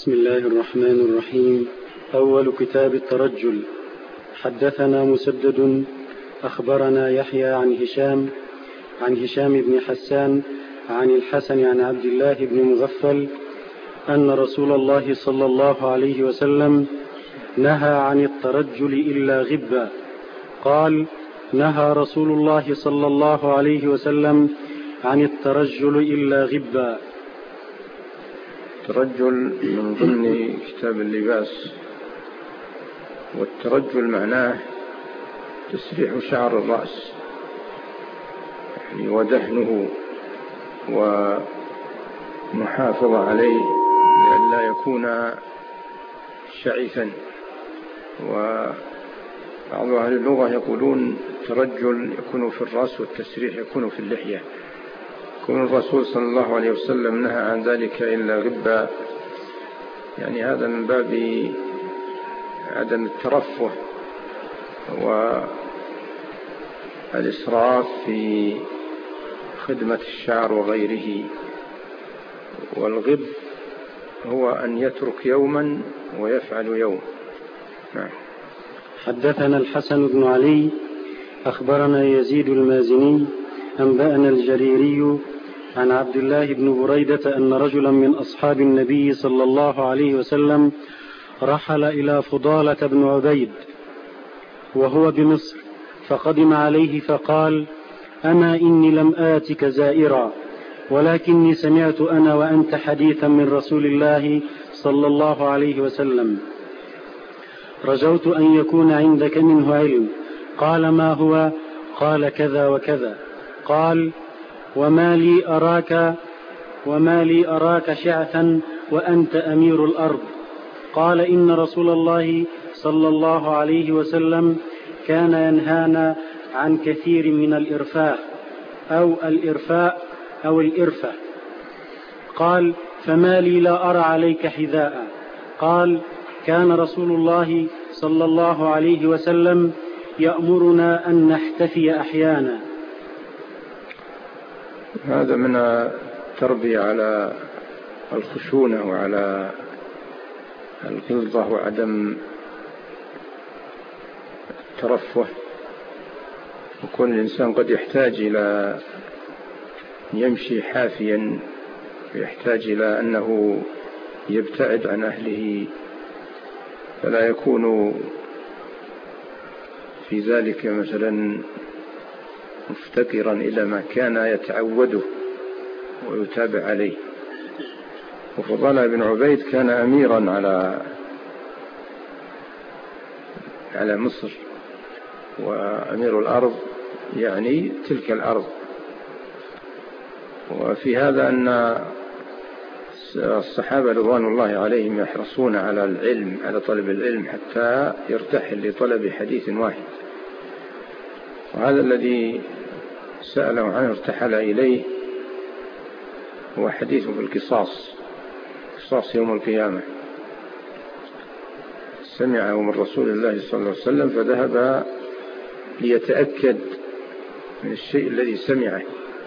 بسم الله الرحمن الرحيم. أول كتاب الترجل. حدثنا مسدد أخبرنا يحيى عن هشام بن حسان عن الحسن عن عبد الله بن مغفل أن رسول الله صلى الله عليه وسلم نهى عن الترجل إلا غبا. قال: نهى رسول الله صلى الله عليه وسلم عن الترجل إلا غبا. الترجل من ضمن كتاب اللباس، والترجل معناه تسريح شعر الرأس ودهنه ومحافظة عليه لئلا يكون شعثا. وبعض أهل اللغة يقولون الترجل يكون في الرأس والتسريح يكون في اللحية. يكون الرسول صلى الله عليه وسلم نهى عن ذلك إلا غبا، يعني هذا من باب عدم الترفه والإسراف في خدمة الشعر وغيره. والغب هو أن يترك يوما ويفعل يوم. نعم. حدثنا الحسن بن علي أخبرنا يزيد المازني أنبأنا الجريري عن عبد الله بن بريدة أن رجلا من أصحاب النبي صلى الله عليه وسلم رحل إلى فضالة بن عبيد وهو بمصر، فقدم عليه فقال: أما إني لم آتك زائرا، ولكني سمعت أنا وأنت حديثا من رسول الله صلى الله عليه وسلم، رجوت أن يكون عندك منه علم. قال: ما هو؟ قال: كذا وكذا. قال: وما لي أراك شعثا وأنت أمير الأرض. قال: إن رسول الله صلى الله عليه وسلم كان ينهانا عن كثير من الإرفاء أو الإرفة. قال: فما لي لا أرى عليك حذاء. قال: كان رسول الله صلى الله عليه وسلم يأمرنا أن نحتفي أحيانا. هذا من التربية على الخشونة وعلى الغلظة وعدم الترفه. وكون الإنسان قد يحتاج إلى يمشي حافيا، ويحتاج إلى أنه يبتعد عن أهله، فلا يكون في ذلك مثلا مفتقرا إلى ما كان يتعوده ويتابع عليه. وفضالة بن عبيد كان أميرا على مصر، وأمير الأرض يعني تلك الأرض. وفي هذا أن الصحابة رضوان الله عليهم يحرصون على العلم، على طلب العلم، حتى يرتحل لطلب حديث واحد. وهذا الذي سأله عنه ارتحل إليه هو حديث في القصاص يوم القيامة. سمعه من رسول الله صلى الله عليه وسلم فذهب ليتأكد من الشيء الذي سمعه.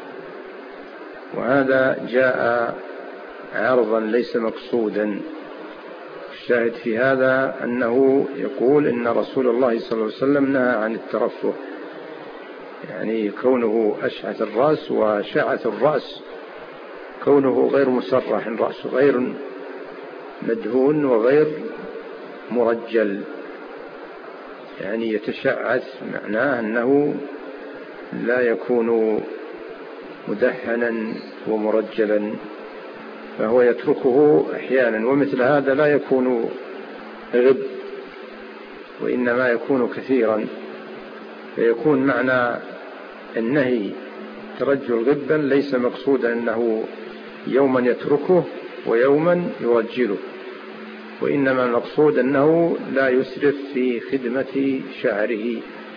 وهذا جاء عرضا ليس مقصودا. الشاهد في هذا أنه يقول إن رسول الله صلى الله عليه وسلم نهى عن الترفه، يعني كونه أشعث الرأس وشعث الرأس، كونه غير مسرح الرأس، غير مدهون وغير مرجل، يعني يتشعث، معناه أنه لا يكون مدهنا ومرجلا، فهو يتركه أحيانا. ومثل هذا لا يكون غب، وإنما يكون كثيرا، فيكون معنى النهي ترجل غبا ليس مقصودا أنه يوما يتركه ويوما يرجله، وإنما المقصود أنه لا يسرف في خدمة شعره.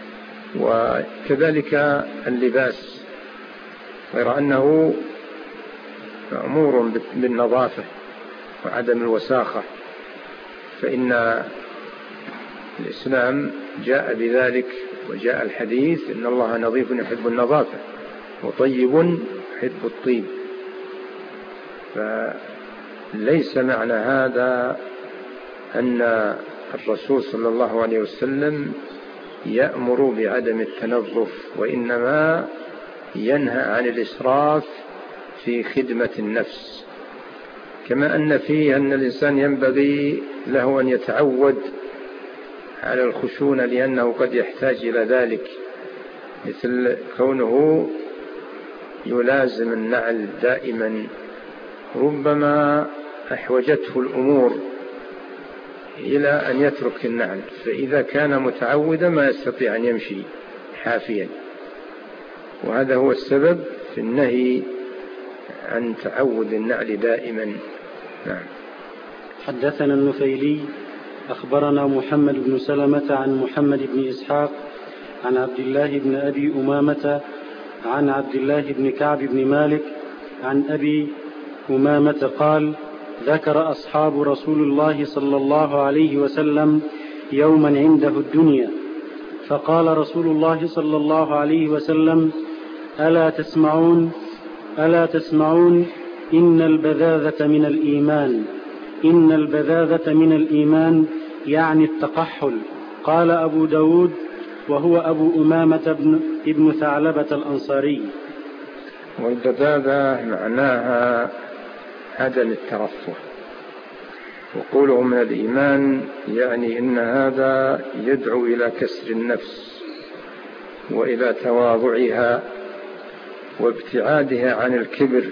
وكذلك اللباس، غير أنه مأمور بالنظافة وعدم الوساخة، فإن الإسلام جاء بذلك، وجاء الحديث: إن الله نظيف يحب— وطيب يحب الطيب. ليس معنى هذا أن الرسول صلى الله عليه وسلم يأمر بعدم التنظف، وإنما ينهى عن الإسراف في خدمة النفس، كما أن فيه أن الإنسان ينبغي له أن يتعود على الخشونة لأنه قد يحتاج إلى ذلك، مثل كونه يلازم النعل دائما، ربما أحوجته الأمور إلى أن يترك النعل، فإذا كان متعودا ما يستطيع أن يمشي حافيا، وهذا هو السبب في النهي عن تعود النعل دائما. نعم. حدثنا النفيلي أخبرنا محمد بن سلمة عن محمد بن إسحاق عن عبد الله بن أبي أمامة عن عبد الله بن كعب بن مالك عن أبي أمامة قال: ذكر أصحاب رسول الله صلى الله عليه وسلم يوما عنده الدنيا، فقال رسول الله صلى الله عليه وسلم: ألا تسمعون إن البذاذة من الإيمان، إن البذاذة من الإيمان يعني التقحل. قال أبو داود: وهو أبو أمامة ابن ثعلبة الأنصاري. والبذاذة معناها عدم الترفه، وقوله من الإيمان يعني إن هذا يدعو إلى كسر النفس وإلى تواضعها وابتعادها عن الكبر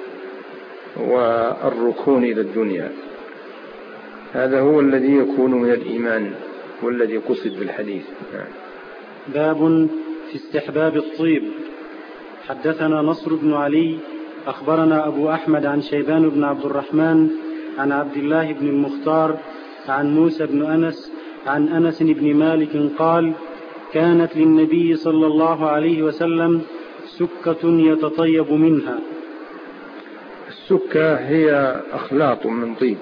والركون إلى الدنيا، هذا هو الذي يكون من الإيمان والذي قصد بالحديث. باب في استحباب الطيب. حدثنا نصر بن علي أخبرنا أبو أحمد عن شيبان بن عبد الرحمن عن عبد الله بن المختار عن موسى بن أنس عن أنس بن مالك قال: كانت للنبي صلى الله عليه وسلم سكة يتطيب منها. السكة هي أخلاط من طيب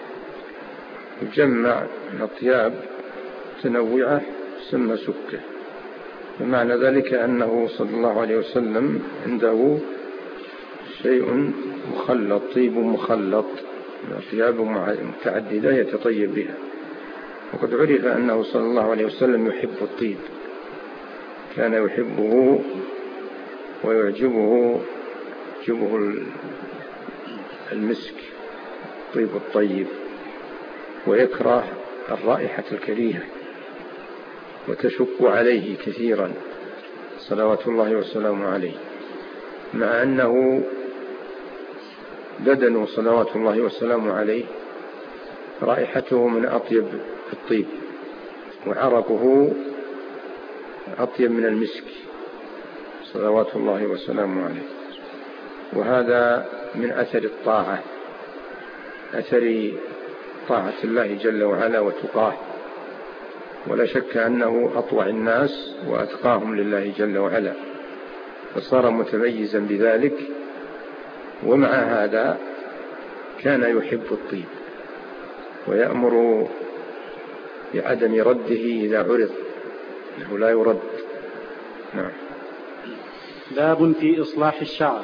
يجمع من أطياب متنوعة تسمى سكة، بمعنى ذلك أنه صلى الله عليه وسلم عنده شيء مخلط، طيب مخلط من أطياب متعددة يتطيب بها، وقد عرف أنه صلى الله عليه وسلم يحب الطيب، كان يحبه ويعجبه المسك الطيب الطيب، ويكره الرائحة الكريهة وتشق عليه كثيرا صلوات الله وسلامه عليه، مع أنه بدن صلوات الله وسلامه عليه رائحته من أطيب الطيب، وعرقه أطيب من المسك صلوات الله وسلامه عليه، وهذا من أثر الطاعة، أثر طاعة الله جل وعلا وتقاه، ولا شك أنه أطوع الناس وأتقاهم لله جل وعلا، فصار متميزا بذلك، ومع هذا كان يحب الطيب ويأمر بعدم رده إذا عرض، أنه لا يرد. نعم. باب في إصلاح الشعر.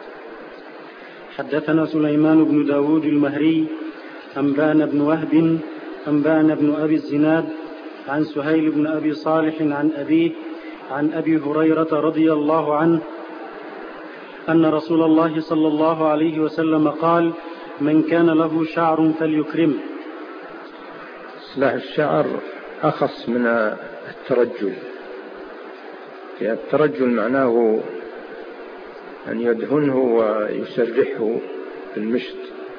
حدثنا سليمان بن داود المهري أنبأنا بن وهب أنبأنا بن أبي الزناد عن سهيل بن أبي صالح عن أبيه عن أبي هريرة رضي الله عنه أن رسول الله صلى الله عليه وسلم قال: من كان له شعر فليكرمه. إصلاح الشعر أخص من الترجل، يعني الترجل معناه أن يدهنه ويسرحه بالمشط،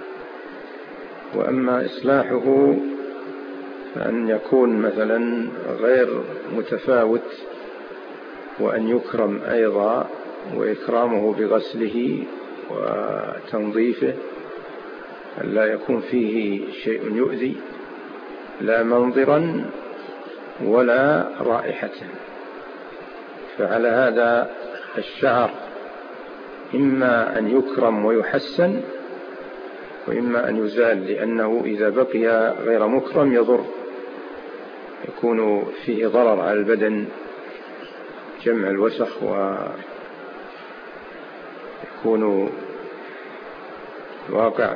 وأما إصلاحه فأن يكون مثلا غير متفاوت، وأن يكرم أيضا، وإكرامه بغسله وتنظيفه، لا يكون فيه شيء يؤذي لا منظرا ولا رائحة. فعلى هذا الشعر إما أن يكرم ويحسن، وإما أن يزال، لأنه إذا بقي غير مكرم يضر، يكون فيه ضرر على البدن، جمع الوسخ، ويكون الواقع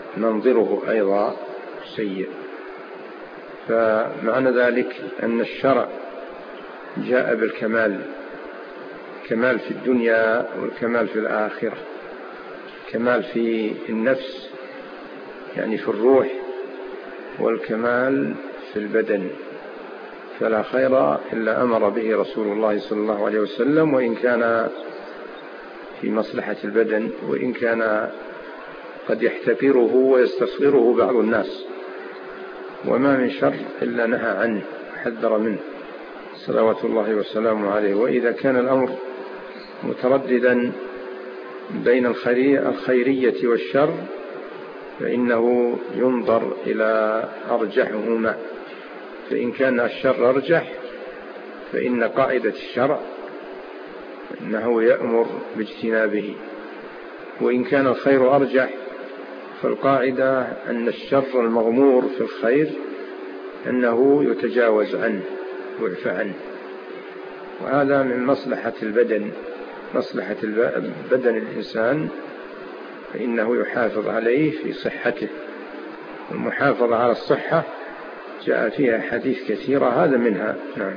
منظره أيضا سيء. فمعنى ذلك أن الشرع جاء بالكمال، كمال في الدنيا والكمال في الآخرة، كمال في النفس يعني في الروح، والكمال في البدن. فلا خير إلا أمر به رسول الله صلى الله عليه وسلم، وإن كان في مصلحة البدن، وإن كان قد يحتقره ويستصغره بعض الناس، وما من شر إلا نهى عنه حذر منه صلوات الله وسلامه عليه. وإذا كان الأمر مترددا بين الخيرية والشر فإنه ينظر إلى أرجحهما، فإن كان الشر أرجح فإن قاعدة الشرع أنه يأمر باجتنابه، وإن كان الخير أرجح فالقاعدة أن الشر المغمور في الخير أنه يتجاوز عنه ويعفى عنه. وهذا من مصلحة البدن، مصلحة بدن الإنسان، فإنه يحافظ عليه في صحته. المحافظة على الصحة جاء فيها حديث كثيرة، هذا منها. نعم.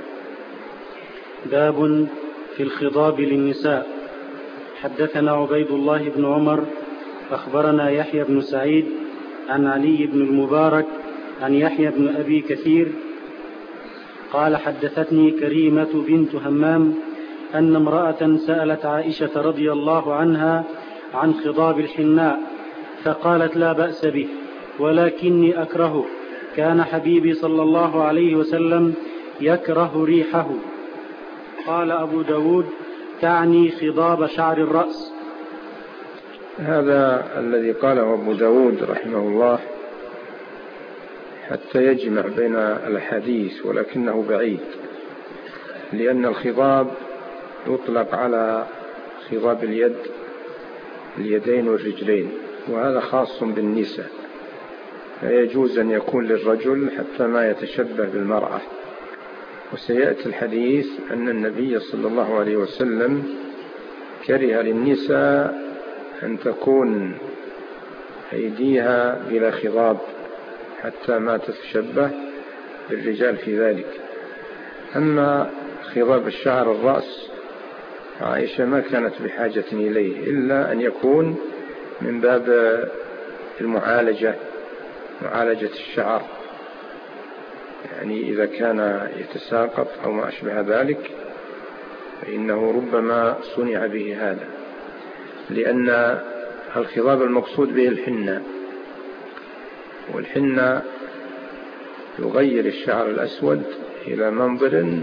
باب في الخضاب للنساء. حدثنا عبيد الله بن عمر أخبرنا يحيى بن سعيد عن علي بن المبارك عن يحيى بن أبي كثير قال حدثتني كريمة بنت همام أن امرأة سألت عائشة رضي الله عنها عن خضاب الحناء، فقالت لا بأس به ولكني أكرهه، كان حبيبي صلى الله عليه وسلم يكره ريحه. قال أبو داود تعني خضاب شعر الرأس. هذا الذي قاله أبو داود رحمه الله حتى يجمع بين الحديث، ولكنه بعيد، لأن الخضاب يطلق على خضاب اليد، اليدين والرجلين، وهذا خاص بالنساء، لا يجوز أن يكون للرجل حتى ما يتشبه بالمرأة. وسيأتي الحديث أن النبي صلى الله عليه وسلم كره للنساء أن تكون أيديها بلا خضاب حتى ما تتشبه بالرجال في ذلك. أما خضاب الشعر الرأس عائشة ما كانت بحاجة إليه إلا أن يكون من باب المعالجة، معالجة الشعر، يعني إذا كان يتساقط أو ما أشبه ذلك فإنه ربما صنع به هذا، لأن الخضاب المقصود به الحنة، والحنة يغير الشعر الأسود إلى منظر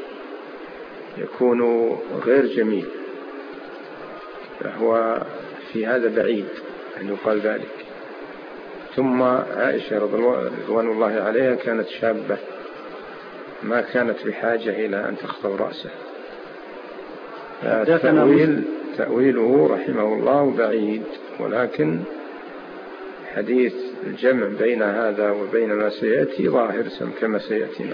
يكون غير جميل، فهو في هذا بعيد أن يقال ذلك. ثم عائشة رضوان الله عليها كانت شابة ما كانت بحاجة إلى أن تخضب رأسه. تأويله رحمه الله بعيد، ولكن حديث الجمع بين هذا وبين ما سيأتي ظاهر كما سيأتينا.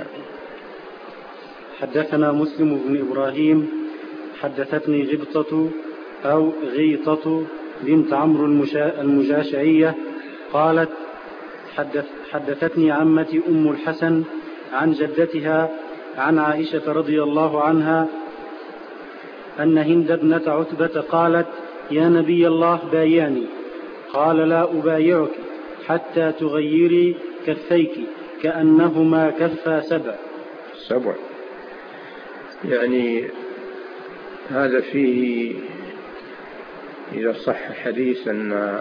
حدثنا مسلم بن إبراهيم حدثتني غبطة أو غيطة بنت عمرو المجاشعية قالت حدثتني عمتي أم الحسن عن جدتها عن عائشة رضي الله عنها أن هند ابنة عتبة قالت يا نبي الله بايعني، قال لا أبايعك حتى تغيري كفيك كأنهما كفا سبع. يعني هذا فيه إذا صح حديث أن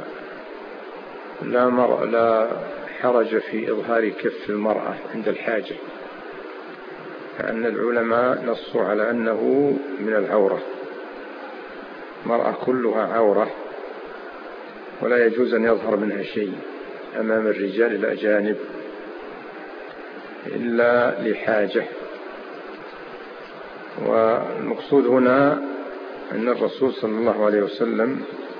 لا حرج في إظهار كف المرأة عند الحاجة، فأن العلماء نصوا على أنه من العورة، المرأة كلها عورة ولا يجوز أن يظهر منها شيء أمام الرجال الأجانب إلا لحاجة. والمقصود هنا أن الرسول صلى الله عليه وسلم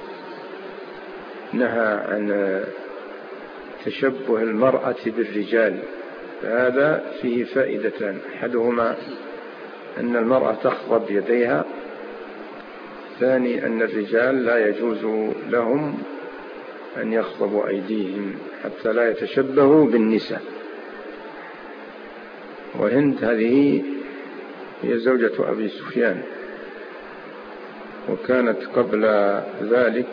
نهى عن تشبه المرأة بالرجال، فهذا فيه فائدتان: أحدهما أن المرأة تخضب يديها، ثاني أن الرجال لا يجوز لهم أن يخضبوا أيديهم حتى لا يتشبهوا بالنساء. وهند هذه هي زوجة أبي سفيان، وكانت قبل ذلك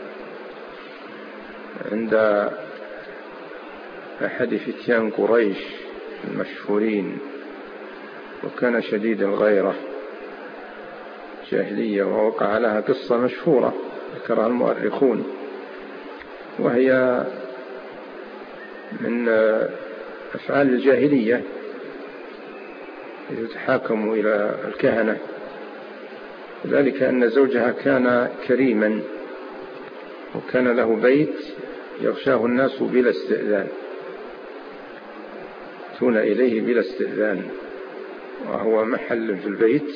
عند أحد فتيان قريش المشهورين، وكان شديد الغيرة جاهلية، ووقع لها قصة مشهورة ذكرها المؤرخون، وهي من أفعال الجاهلية يتحاكم إلى الكهنة، ذلك أن زوجها كان كريما وكان له بيت يغشاه الناس بلا استئذان، يأتون إليه بلا استئذان، وهو محل في البيت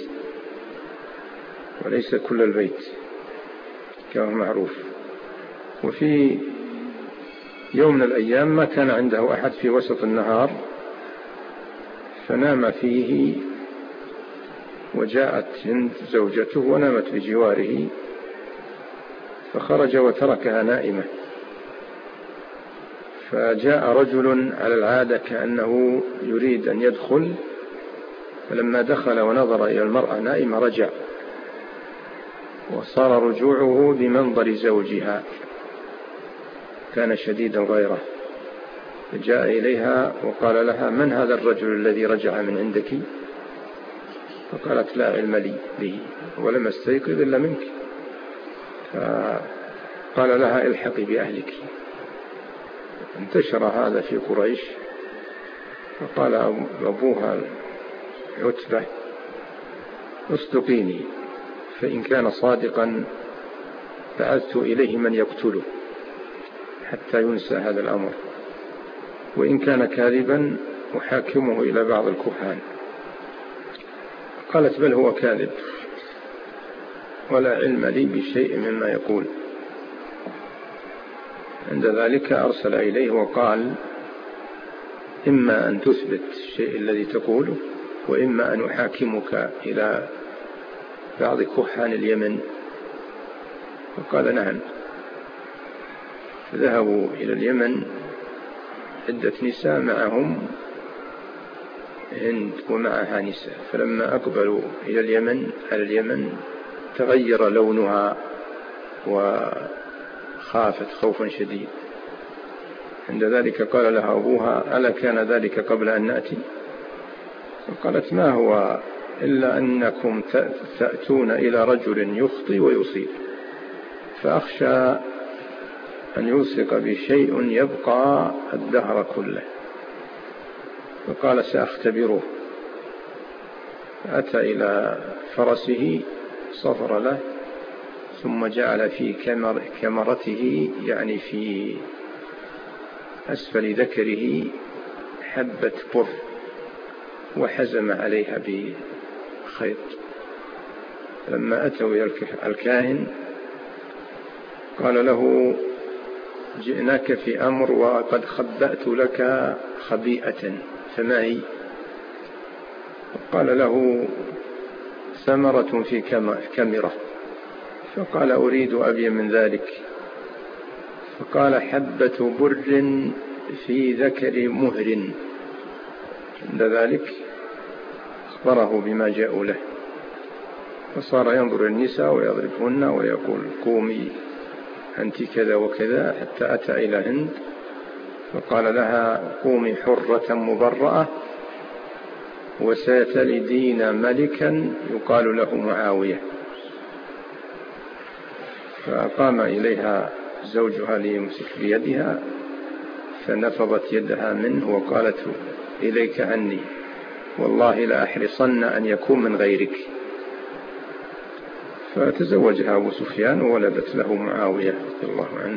وليس كل البيت كما معروف. وفي يوم من الأيام ما كان عنده أحد في وسط النهار، فنام فيه، وجاءت هند زوجته ونامت بجواره، فخرج وتركها نائمة. فجاء رجل على العادة كأنه يريد أن يدخل، فلما دخل ونظر إلى المرأة نائمة رجع، وصار رجوعه بمنظر زوجها، كان شديد الغيرة، فجاء إليها وقال لها: من هذا الرجل الذي رجع من عندك؟ فقالت: لا علم لي به ولم استيقظ إلا منك. فقال لها: الحقي بأهلك. انتشر هذا في قريش، فقال أبوها عتبة: اصدقيني، فإن كان صادقا بعثت إليه من يقتله حتى ينسى هذا الأمر، وإن كان كاذبا أحاكمه إلى بعض الكهان. قالت: بل هو كاذب ولا علم لي بشيء مما يقول. عند ذلك أرسل إليه وقال: إما أن تثبت الشيء الذي تقوله، وإما أن أحاكمك إلى بعض كهان اليمن. فقال: نعم. فذهبوا إلى اليمن عدة نساء، معهم هند ومعها نساء، فلما أقبلوا إلى اليمن تغير لونها وخافت خوفا شديد. عند ذلك قال لها أبوها: ألا كان ذلك قبل أن نأتي؟ فقالت: ما هو إلا أنكم تأتون إلى رجل يخطي ويصيب، فأخشى أن يلصق بشيء يبقى الدهر كله. فقال: سأختبره. فأتى إلى فرسه، صفر له، ثم جعل في كمرته، يعني في أسفل ذكره، حبة بر، وحزم عليها بخيط. لما أتوا إلى الكاهن قال له: جئناك في أمر وقد خبأت لك خبيئة، فما هي؟ قال له: ثمرة في كمرة. فقال: أريد أبي من ذلك. فقال: حبة بر في ذكر مهر. عند ذلك أخبره بما جاءوا له، فصار ينظر النساء ويضربهن ويقول: قومي أنت كذا وكذا، حتى أتى إلى هند فقال لها: قومي حرة مبرأة، وستلدين ملكا يقال له معاوية. فقام إليها زوجها ليمسك بيدها، فنفضت يدها منه وقالت: إليك عني، والله لا أحرصن أن يكون من غيرك. فتزوجها أبو سفيان وولدت له معاوية رضي الله عنه.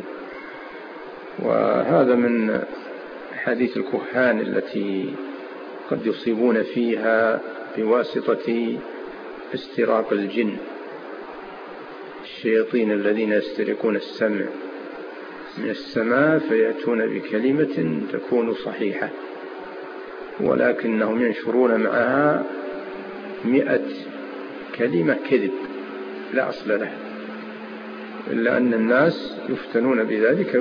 وهذا من حديث الكهان التي قد يصيبون فيها بواسطة استراق الجن، الشياطين الذين يسترقون السمع من السماء فيأتون بكلمة تكون صحيحة، ولكنهم ينشرون معها 100 كلمة كذب لا أصل لها، إلا أن الناس يفتنون بذلك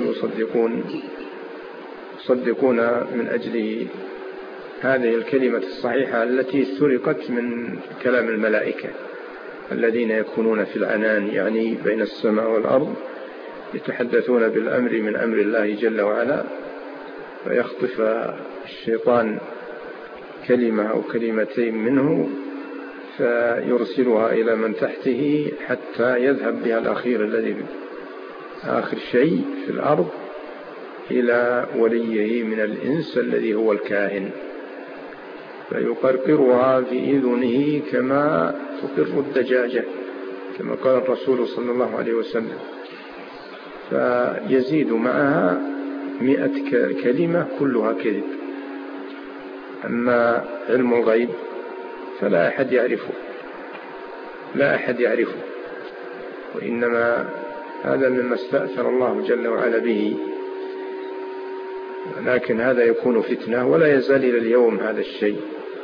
يصدقون من أجل هذه الكلمة الصحيحة التي سرقت من كلام الملائكة الذين يكونون في العنان، يعني بين السماء والأرض، يتحدثون بالأمر من أمر الله جل وعلا، فيخطف الشيطان كلمة أو كلمتين منه فيرسلها إلى من تحته حتى يذهب بها الأخير الذي آخر شيء في الأرض إلى وليه من الإنس الذي هو الكاهن، فيقرقرها في إذنه كما تقر الدجاجة كما قال الرسول صلى الله عليه وسلم، فيزيد معها 100 كلمة كلها كذب. أما علم الغيب فلا أحد يعرفه، وإنما هذا مما استأثر الله جل وعلا به، لكن هذا يكون فتنة ولا يزال إلى اليوم هذا الشيء.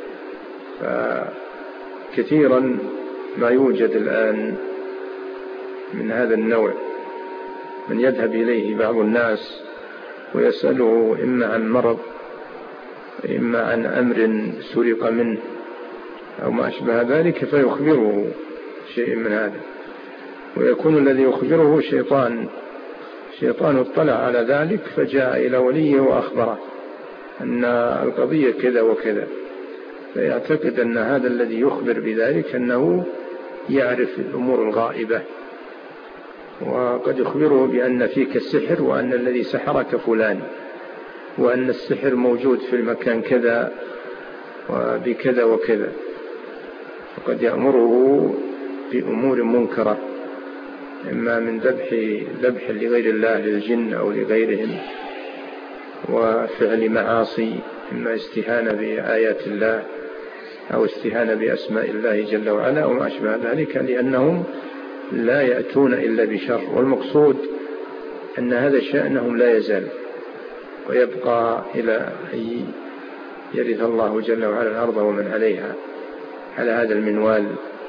فكثيرا ما يوجد الآن من هذا النوع، من يذهب إليه بعض الناس ويسأله إما عن مرض إما عن أمر سرق منه أو ما أشبه ذلك، فيخبره شيء من هذا، ويكون الذي يخبره شيطان اطلع على ذلك فجاء إلى وليه وأخبره أن القضية كذا وكذا، فيعتقد أن هذا الذي يخبر بذلك أنه يعرف الأمور الغائبة، وقد يخبره بأن فيك السحر وأن الذي سحرك فلان، وأن السحر موجود في المكان كذا وبكذا وكذا، فقد يأمره بأمور منكرة، إما من ذبح لغير الله للجن أو لغيرهم، وفعل معاصي، إما استهانة بآيات الله أو استهانة بأسماء الله جل وعلا وما أشبه ذلك، لأنهم لا يأتون إلا بشر، والمقصود أن هذا شأنهم لا يزال ويبقى إلى أن يرث الله جل وعلا الأرض ومن عليها على هذا المنوال.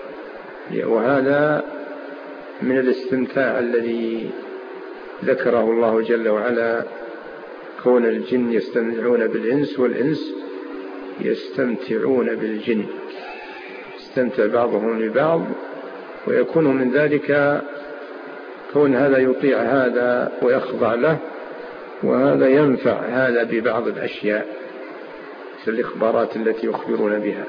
وهذا من الاستمتاع الذي ذكره الله جل وعلا، كون الجن يستمتعون بالإنس والإنس يستمتعون بالجن، يستمتع بعضهم ببعض، ويكون من ذلك كون هذا يطيع هذا ويخضع له، وهذا ينفع هذا ببعض الأشياء في الإخبارات التي يخبرون بها.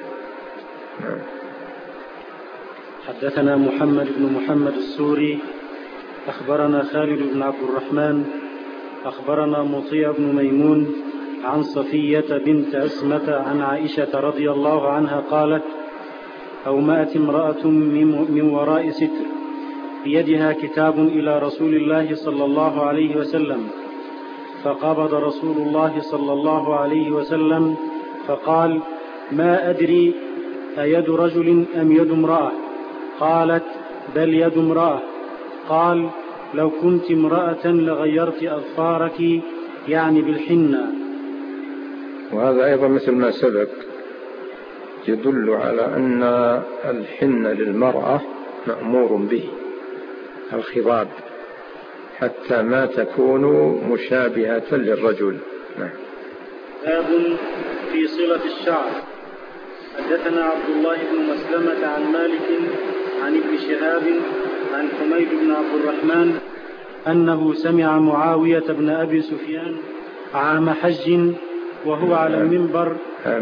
حدثنا محمد بن محمد السوري أخبرنا خالد بن عبد الرحمن أخبرنا مطيع بن ميمون عن صفية بنت أسمة عن عائشة رضي الله عنها قالت: أومأت امرأة من وراء ستر بيدها كتاب إلى رسول الله صلى الله عليه وسلم، فقبض رسول الله صلى الله عليه وسلم فقال: ما أدري أيد رجل أم يد امرأة؟ قالت: بل يد امرأة. قال: لو كنت امرأة لغيرت أظفارك، يعني بالحنة. وهذا أيضا مثل ما سبق يدل على أن الحنة للمرأة مأمور به، الخضاب، حتى ما تكون مشابهة للرجل. باب في صلة الشعر. حدثنا عبد الله بن مسلمة عن مالك عن ابن شهاب عن حميد بن عبد الرحمن أنه سمع معاوية بن أبي سفيان عام حج وهو على المنبر.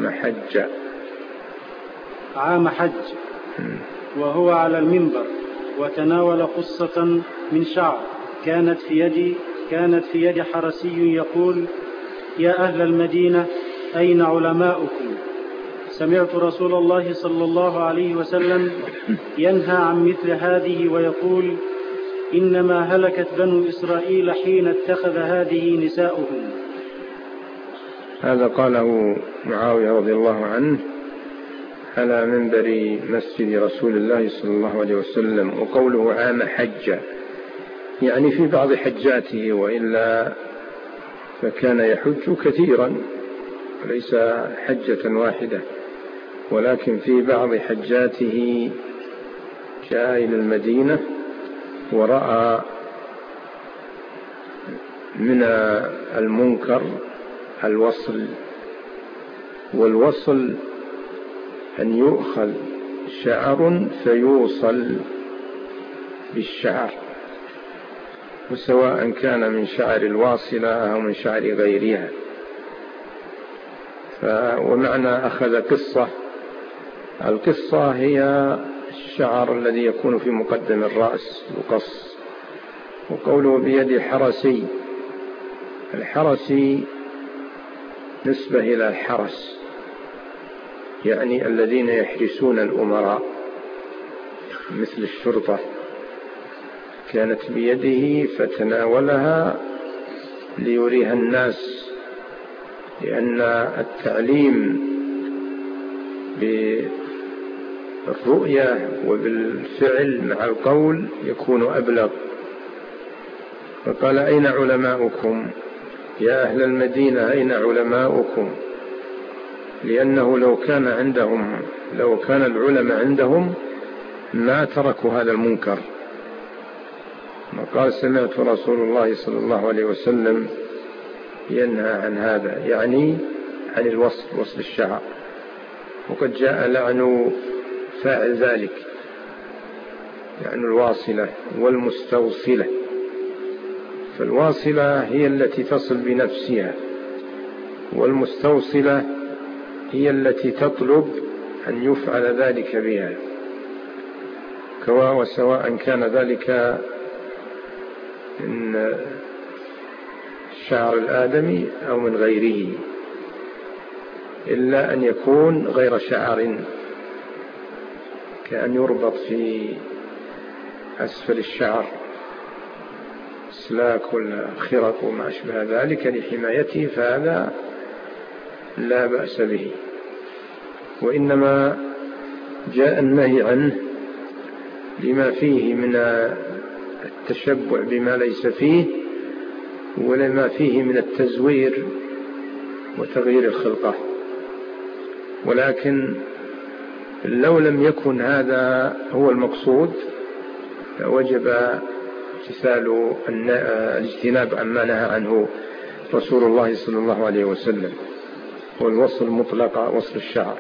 عام حج وهو على المنبر وتناول قصة من شعر كانت في يد حرسي يقول: يا أهل المدينة أين علماؤكم؟ سمعت رسول الله صلى الله عليه وسلم ينهى عن مثل هذه ويقول: إنما هلكت بنو إسرائيل حين اتخذ هذه نساؤهم. هذا قاله معاوية رضي الله عنه على منبر مسجد رسول الله صلى الله عليه وسلم. وقوله عام حج يعني في بعض حجاته، وإلا فكان يحج كثيرا وليس حجة واحدة، ولكن في بعض حجاته جاء إلى المدينة ورأى من المنكر الوصل، والوصل أن يؤخذ شعر فيوصل بالشعر، وسواء كان من شعر الواصلة أو من شعر غيرها. ومعنى أخذ قصة، القصة هي الشعر الذي يكون في مقدم الرأس يقص. وقوله بيد حرسي، الحرسي نسبة إلى الحرس، يعني الذين يحرسون الأمراء مثل الشرطة، كانت بيده فتناولها ليريها الناس، لأن التعليم بالرؤية وبالفعل مع القول يكون أبلغ. فقال أين علماؤكم يا أهل المدينة، أين علماؤكم؟ لأنه لو كان العلماء عندهم ما تركوا هذا المنكر. وقال سمعت رسول الله صلى الله عليه وسلم ينهى عن هذا، يعني عن وصل الشعر. وقد جاء لعن فاعل ذلك، لعن الواصلة والمستوصلة. فالواصلة هي التي تصل بنفسها، والمستوصلة هي التي تطلب أن يفعل ذلك بها، وسواء كان ذلك من الشعر الآدمي أو من غيره، إلا أن يكون غير شعر، كأن يربط في أسفل الشعر سلاك ولا خرق وما أشبه ذلك لحمايته، فهذا لا بأس به. وإنما جاء النهي عنه لما فيه من التشبع بما ليس فيه، ولما فيه من التزوير وتغيير الخلقة. ولكن لو لم يكن هذا هو المقصود وجب الاجتناب عما نهى عنه رسول الله صلى الله عليه وسلم، والوصل المطلق وصل الشعر.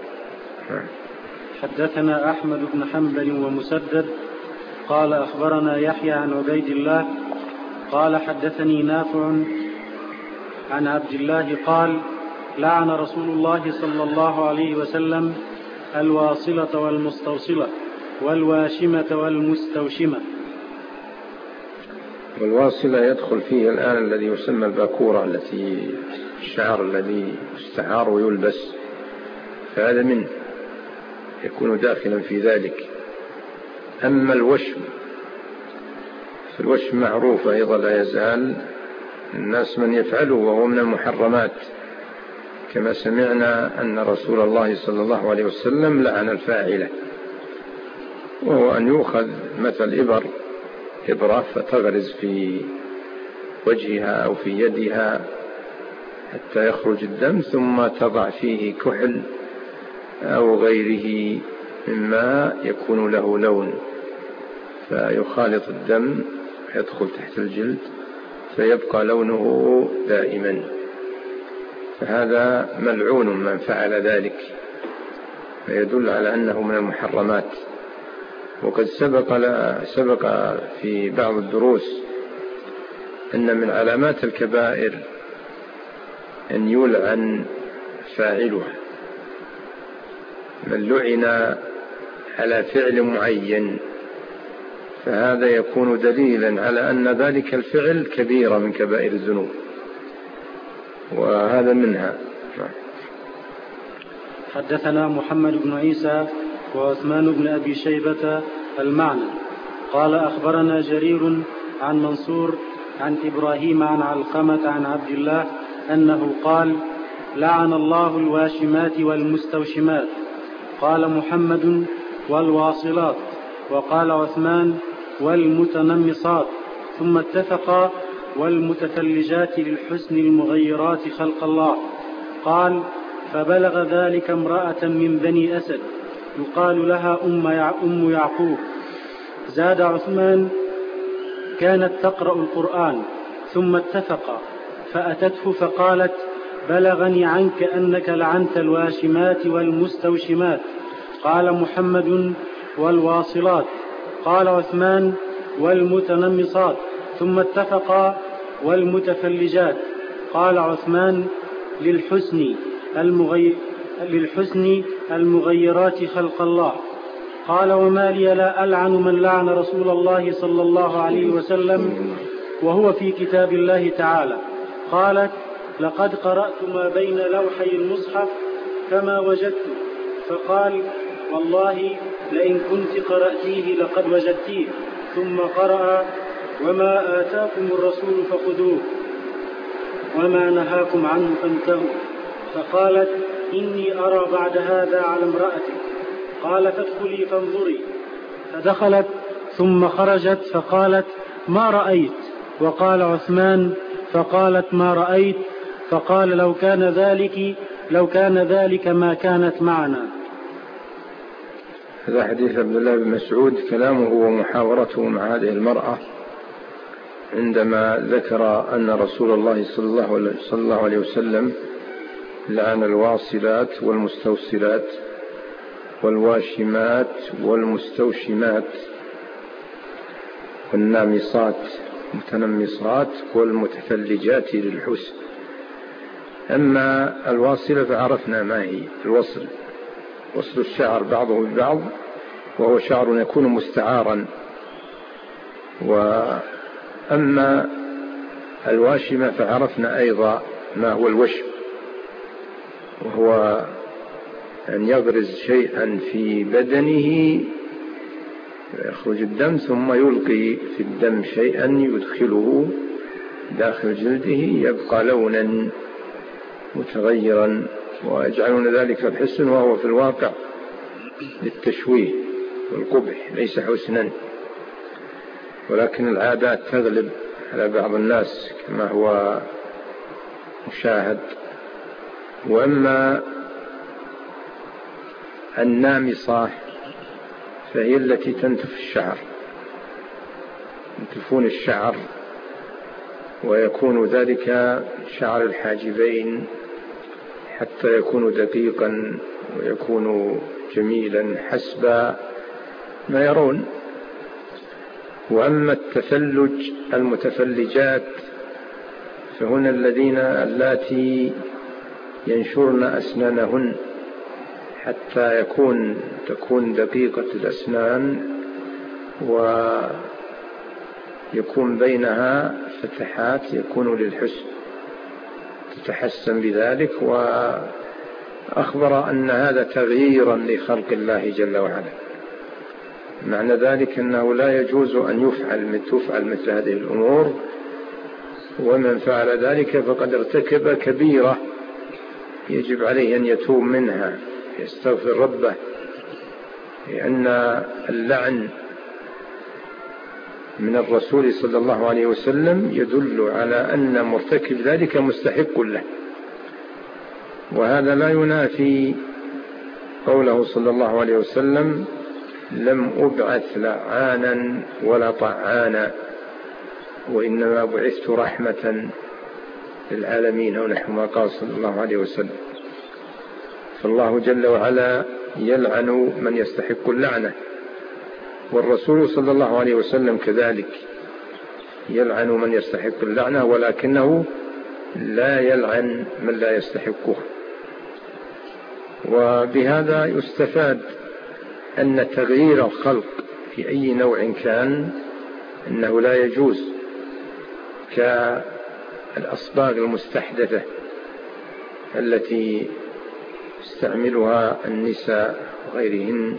حدثنا أحمد بن حنبل ومسدد قال أخبرنا يحيى عن عبيد الله قال حدثني نافع عن عبد الله قال لعن رسول الله صلى الله عليه وسلم الواصلة والمستوصلة والواشمة والمستوشمة. والواصلة يدخل فيه الآن الذي يسمى الباكورة، التي الشعر الذي يستعار ويلبس، فهذا منه يكون داخلا في ذلك. أما الوشم، فالوشم معروف أيضا لا يزال الناس من يفعله، وهو من المحرمات، كما سمعنا أن رسول الله صلى الله عليه وسلم لعن الفاعلة، وهو أن يؤخذ مثل إبرة فتغرز في وجهها أو في يدها حتى يخرج الدم، ثم تضع فيه كحل أو غيره مما يكون له لون، فيخالط الدم يدخل تحت الجلد فيبقى لونه دائما. فهذا ملعون من فعل ذلك، فيدل على أنه من المحرمات. وقد سبق في بعض الدروس أن من علامات الكبائر أن يلعن فاعلها، من لعن على فعل معين فهذا يكون دليلا على أن ذلك الفعل كبيرة من كبائر الذنوب، وهذا منها. حدثنا محمد بن عيسى وعثمان بن أبي شيبة المعنى قال أخبرنا جرير عن منصور عن إبراهيم عن علقمة عن عبد الله أنه قال لعن الله الواشمات والمستوشمات. قال محمد والواصلات، وقال عثمان والمتنمصات، ثم اتفقا والمتفلجات للحسن المغيرات خلق الله. قال فبلغ ذلك امرأة من بني أسد يقال لها أم يعقوب. زاد عثمان كانت تقرأ القرآن، ثم اتفقا، فأتته فقالت: بلغني عنك أنك لعنت الواشمات والمستوشمات. قال محمد: والواصلات. قال عثمان: والمتنمصات. ثم اتفقا: والمتفلجات. قال عثمان: للحسن المغيرات خلق الله. قال: وما لي لا ألعن من لعن رسول الله صلى الله عليه وسلم وهو في كتاب الله تعالى. قالت: لقد قرأت ما بين لوحي المصحف فما وجدت. فقال: والله لئن كنت قرأتيه لقد وجدتيه. ثم قرأ: وما آتاكم الرسول فخذوه وما نهاكم عنه فانتهوا. فقالت: إني أرى بعد هذا على امرأتك. قال: فادخلي فانظري. فدخلت ثم خرجت فقالت: ما رأيت؟ وقال عثمان: فقالت: ما رأيت؟ فقال: لو كان ذلك ما كانت معنا. هذا حديث عبد الله بن مسعود، كلامه ومحاورته مع هذه المرأة عندما ذكر أن رسول الله صلى الله عليه وسلم لعن الواصلات والمستوصلات والواشمات والمستوشمات والنامصات متنمصات والمتفلجات للحسن. أما الواصلة فعرفنا ما هي الوصل، وصل الشعر بعضه ببعض، وهو شعر يكون مستعارا. وأما الواشمة فعرفنا أيضا ما هو الوشم، وهو أن يغرز شيئا في بدنه يخرج الدم ثم يلقي في الدم شيئا يدخله داخل جلده يبقى لونا متغيرا، ويجعلون ذلك الحسن وهو في الواقع للتشويه والقبح، ليس حسنا، ولكن العادات تغلب على بعض الناس كما هو مشاهد. وأما النامصة فهي التي تنتف الشعر، ينتفون الشعر، ويكون ذلك شعر الحاجبين حتى يكون دقيقا ويكون جميلا حسب ما يرون. وأما التفلج المتفلجات فهن الذين اللاتي ينشرن أسنانهن حتى تكون دقيقة الأسنان ويكون بينها فتحات يكون للحسن، تتحسن بذلك. وأخبر أن هذا تغييرا لخلق الله جل وعلا، معنى ذلك أنه لا يجوز أن تفعل مثل هذه الأمور، ومن فعل ذلك فقد ارتكب كبيرة يجب عليه أن يتوب منها، يستغفر ربه، لأن اللعن من الرسول صلى الله عليه وسلم يدل على أن مرتكب ذلك مستحق له. وهذا لا ينافي قوله صلى الله عليه وسلم: لم أبعث لعانا ولا طعانا وإنما بعثت رحمة للعالمين، أو نحو ما قال صلى الله عليه وسلم. فالله جل وعلا يلعن من يستحق اللعنة، والرسول صلى الله عليه وسلم كذلك يلعن من يستحق اللعنة، ولكنه لا يلعن من لا يستحقه. وبهذا يستفاد أن تغيير الخلق في أي نوع كان أنه لا يجوز، كالأصباغ المستحدثة التي يستعملها النساء وغيرهن،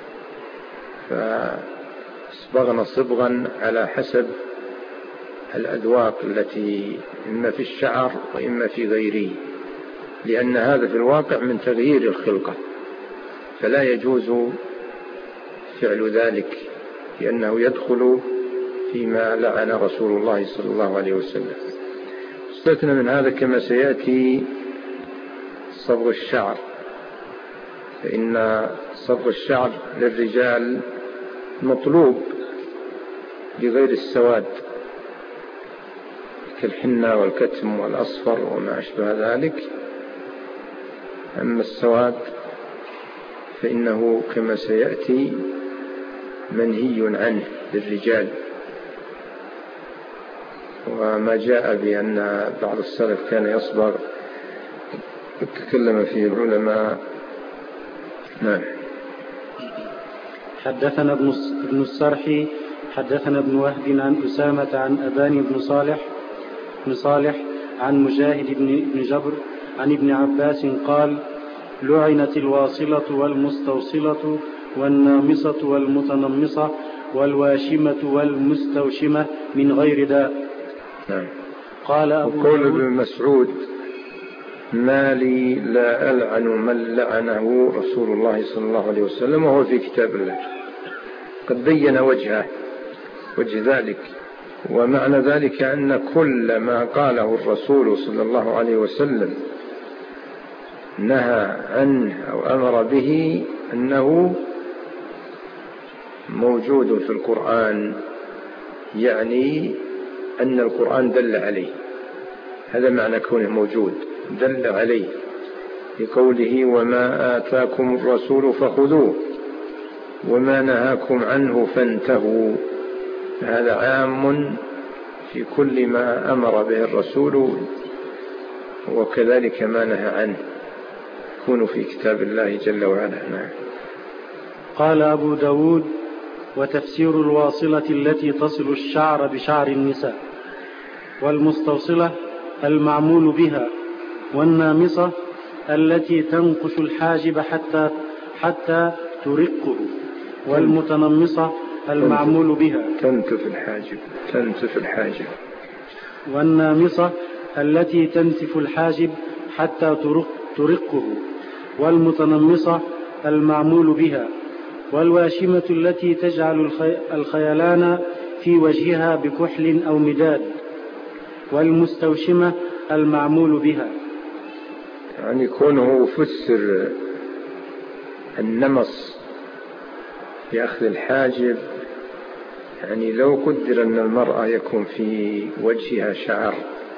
فاصبغن صبغا على حسب الأذواق التي إما في الشعر وإما في غيره، لأن هذا في الواقع من تغيير الخلقة، فلا يجوز فعل ذلك، لأنه يدخل فيما لعن رسول الله صلى الله عليه وسلم. استثنى من هذا كما سيأتي صبغ الشعر، فإن صبغ الشعر للرجال مطلوب بغير السواد، كالحنة والكتم والأصفر وما أشبه ذلك. أما السواد فإنه كما سيأتي منهي عنه للرجال، وما جاء بأن بعض السلف كان يصبغ تكلم فيه العلماء. نعم. حدثنا ابن السرحي حدثنا ابن وهب عن أسامة عن أبان بن صالح عن مجاهد بن جبر عن ابن عباس قال: لعنت الواصلة والمستوصلة والنامصة والمتنمصة والواشمة والمستوشمة من غير داء. نعم. قال وقول ابن مسعود: ما لي لا ألعن من لعنه رسول الله صلى الله عليه وسلم، وهو في كتاب الله. قد بين وجه ذلك، ومعنى ذلك أن كل ما قاله الرسول صلى الله عليه وسلم نهى عنه أو أمر به أنه موجود في القرآن، يعني أن القرآن دل عليه. هذا معنى كونه موجود، دل عليه بقوله: وما آتاكم الرسول فخذوه وما نهاكم عنه فانتهوا. هذا عام في كل ما أمر به الرسول، وكذلك ما نهى عنه يكون في كتاب الله جل وعلا. نعم. قال أبو داود: وتفسير الواصلة التي تصل الشعر بشعر النساء، والمستوصلة المعمول بها، والنامصة التي تنقش الحاجب حتى ترقه، والمتنمصة المعمول بها تنتف الحاجب، والنامصة التي تنتف الحاجب حتى ترقه، والمتنمصة المعمول بها، والواشمة التي تجعل الخيلان في وجهها بكحل أو مداد، والمستوشمة المعمول بها. يعني كونه فسر النمص بأخذ الحاجب، يعني لو قدر أن المرأة يكون في وجهها شعر،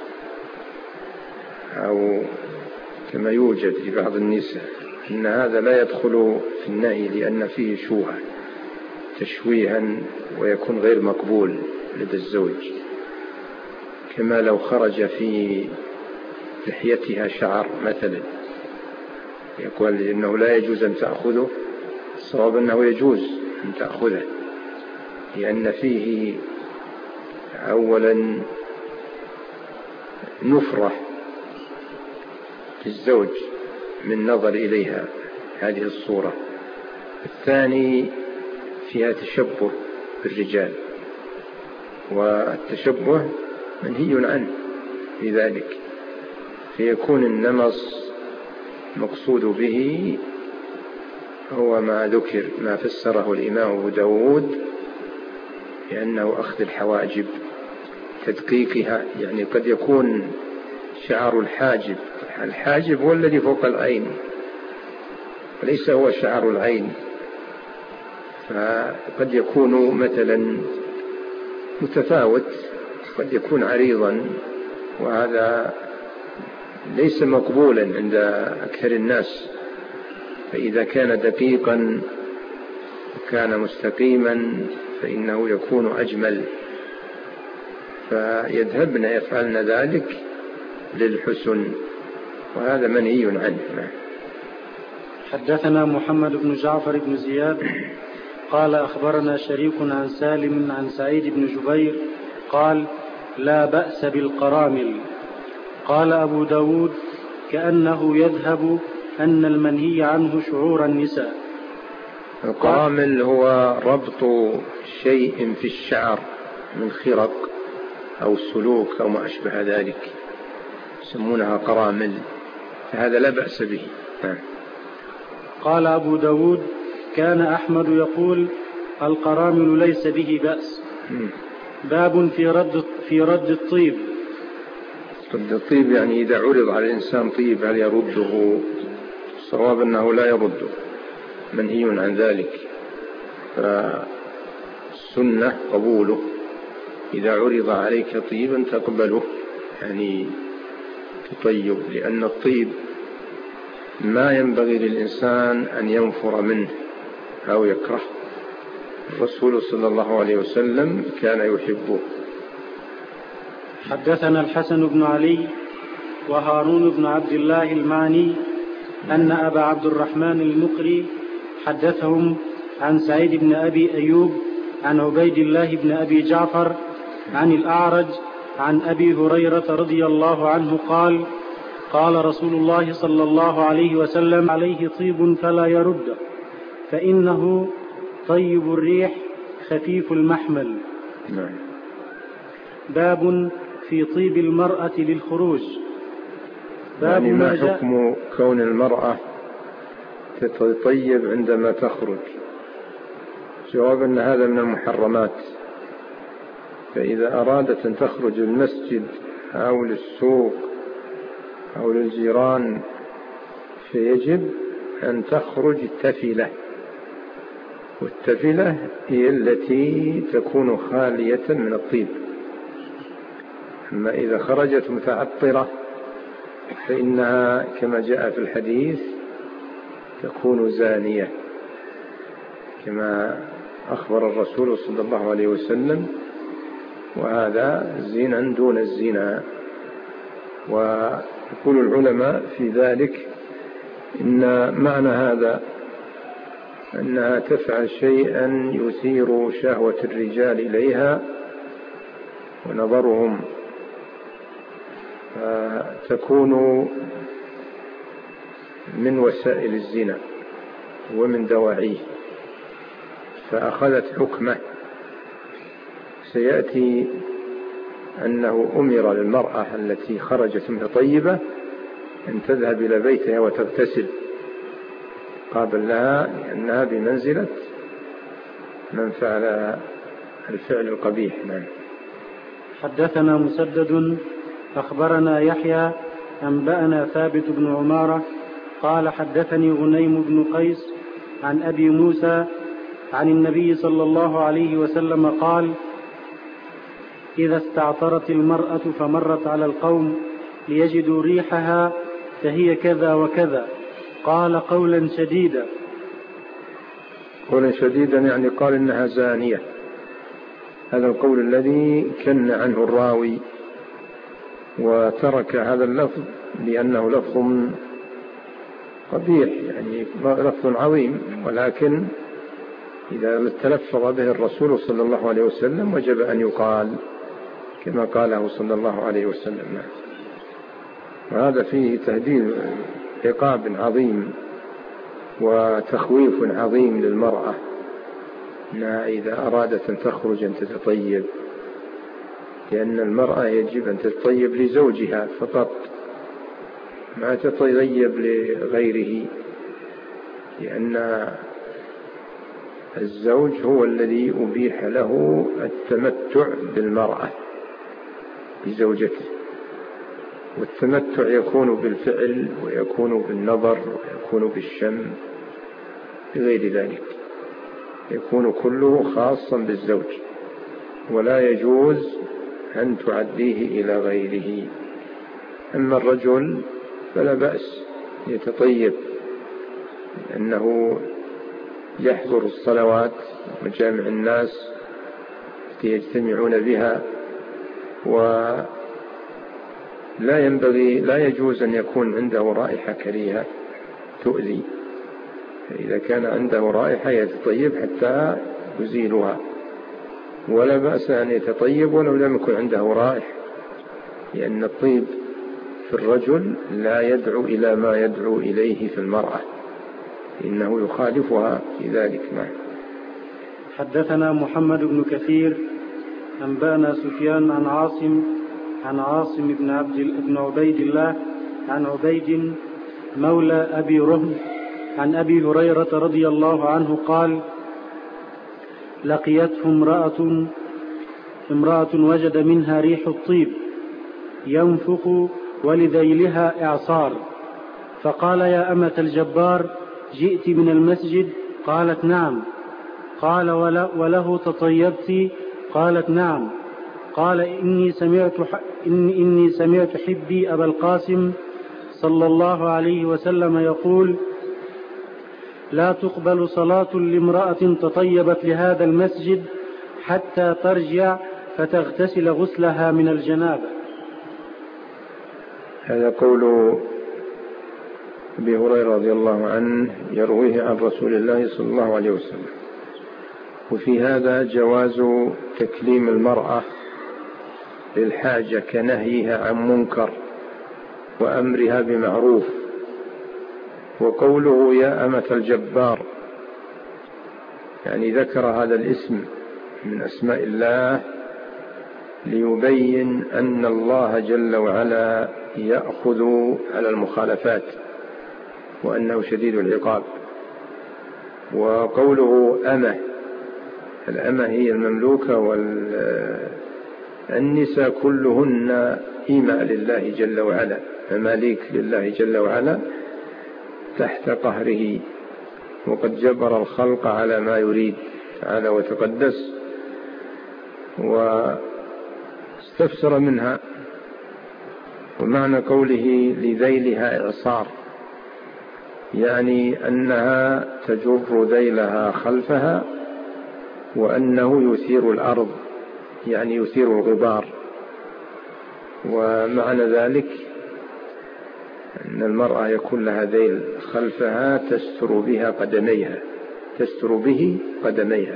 أو كما يوجد في بعض النساء، إن هذا لا يدخل في النهي لأن فيه شوها تشويها ويكون غير مقبول لدى الزوج، كما لو خرج في لحيتها شعر مثلا، يقول إنه لا يجوز أن تأخذه. الصواب أنه يجوز أن تأخذه، لأن فيه أولا نفرة للزوج من نظر إليها هذه الصورة، الثاني فيها تشبه بالرجال، والتشبه منهي عنه في ذلك، فيكون النمص مقصود به هو ما ذكر، ما فسره الإمام أبو داود لأنه أخذ الحواجب تدقيقها. يعني قد يكون شعر الحاجب هو الذي فوق العين، وليس هو شعر العين، فقد يكون مثلا متفاوت، قد يكون عريضا، وهذا ليس مقبولا عند أكثر الناس. فإذا كان دقيقا وكان مستقيما فإنه يكون أجمل، فيذهبن يفعلن ذلك للحسن، وهذا منهي عنه. حدثنا محمد بن جعفر بن زياد قال أخبرنا شريك عن سالم عن سعيد بن جبير قال: لا بأس بالقرامل. قال أبو داود: كأنه يذهب أن المنهي عنه شعور النساء. القرامل هو ربط شيء في الشعر من خرق أو سلوك أو ما أشبه ذلك، يسمونها قرامل، فهذا لا بأس به. قال أبو داود: كان أحمد يقول: القرامل ليس به بأس. باب في رد الطيب. رد الطيب يعني إذا عرض على الإنسان طيب هل يرده؟ الصواب أنه لا يرده، منهي عن ذلك، فالسنة قبوله. إذا عرض عليك طيبا تقبله يعني تطيب، لأن الطيب ما ينبغي للإنسان أن ينفر منه أو يكره. الرسول صلى الله عليه وسلم كان يحبه. حدثنا الحسن بن علي وهارون بن عبد الله المعني أن أبا عبد الرحمن المقري حدثهم عن سعيد بن أبي أيوب عن عبيد الله بن أبي جعفر عن الأعرج عن أبي هريرة رضي الله عنه قال: قال رسول الله صلى الله عليه وسلم: عليه طيب فلا يرد، فإنه طيب الريح خفيف المحمل. باب في طيب المرأة للخروج. باب يعني ما حكم كون المرأة تطيب عندما تخرج؟ جواب أن هذا من المحرمات. فإذا أرادت أن تخرج المسجد أو للسوق أو للجيران فيجب أن تخرج تفلة، والتفلة هي التي تكون خالية من الطيب. أما إذا خرجت متعطرة فإنها كما جاء في الحديث تكون زانية، كما أخبر الرسول صلى الله عليه وسلم، وهذا زنا دون الزنا. ويقول العلماء في ذلك إن معنى هذا أنها تفعل شيئا يثير شهوة الرجال إليها ونظرهم، فتكون من وسائل الزنا ومن دواعيه، فأخذت حكمه. سيأتي أنه أمر للمرأة التي خرجت متطيبة أن تذهب إلى بيتها وتغتسل قابل لها، لأنها بمنزلة من فعل الفعل القبيح. نعم. حدثنا مسدد أخبرنا يحيى أنبأنا ثابت بن عمارة قال: حدثني غنيم بن قيس عن أبي موسى عن النبي صلى الله عليه وسلم قال: إذا استعطرت المرأة فمرت على القوم ليجدوا ريحها فهي كذا وكذا، قال: قولا شديدا. قولا شديدا يعني قال إنها زانية. هذا القول الذي كن عنه الراوي وترك هذا اللفظ لأنه لفظ قبيح، يعني لفظ عظيم، ولكن إذا تلفظ به الرسول صلى الله عليه وسلم وجب أن يقال كما قاله صلى الله عليه وسلم. وهذا فيه تهديد عقاب عظيم وتخويف عظيم للمرأة أنها إذا أرادت أن تخرج أن تتطيب، لأن المرأة يجب أن تتطيب لزوجها فقط، ما تتطيب لغيره، لأن الزوج هو الذي أبيح له التمتع بالمرأة بزوجته، والتمتع يكون بالفعل ويكون بالنظر ويكون بالشم، بغير ذلك يكون كله خاصا بالزوج، ولا يجوز أن تعديه إلى غيره. أما الرجل فلا بأس يتطيب، لأنه يحضر الصلوات وجامع الناس يجتمعون بها، ولا يجوز أن يكون عنده رائحة كريهة تؤذي، فإذا كان عنده رائحة يتطيب حتى يزيلها، ولا بأس أن يتطيب ولو لم يكن عنده رائحة، لأن الطيب في الرجل لا يدعو إلى ما يدعو إليه في المرأة، إنه يخالفها في ذلك. حدثنا محمد بن كثير أنبأنا سفيان عن عاصم بن عبيد الله عن عبيد مولى أبي رهم عن أبي هريرة رضي الله عنه قال: لقيته امرأة وجد منها ريح الطيب ينفخ ولذيلها إعصار، فقال: يا أمة الجبار، جئت من المسجد؟ قالت: نعم. قال: وله تطيبت؟ قالت: نعم. قال: إني سمعت حبي أبا القاسم صلى الله عليه وسلم يقول: لا تقبل صلاة لامرأة تطيبت لهذا المسجد حتى ترجع فتغتسل غسلها من الجنابة. هذا قول أبي هريرة رضي الله عنه يرويه عن رسول الله صلى الله عليه وسلم. وفي هذا جواز تكليم المرأة للحاجة كنهيها عن منكر وأمرها بمعروف. وقوله يا أمة الجبار يعني ذكر هذا الاسم من أسماء الله ليبين أن الله جل وعلا يأخذ على المخالفات وأنه شديد العقاب. وقوله أمة، الأمة هي المملوكة، والنساء كلهن إيماء لله جل وعلا، مماليك لله جل وعلا تحت قهره، وقد جبر الخلق على ما يريد تعالى وتقدس. واستفسر منها. ومعنى قوله لذيلها إعصار يعني أنها تجر ذيلها خلفها، وأنه يثير الأرض يعني يثير الغبار. ومعنى ذلك أن المرأة يكون لها ذيل خلفها تستر به قدميها.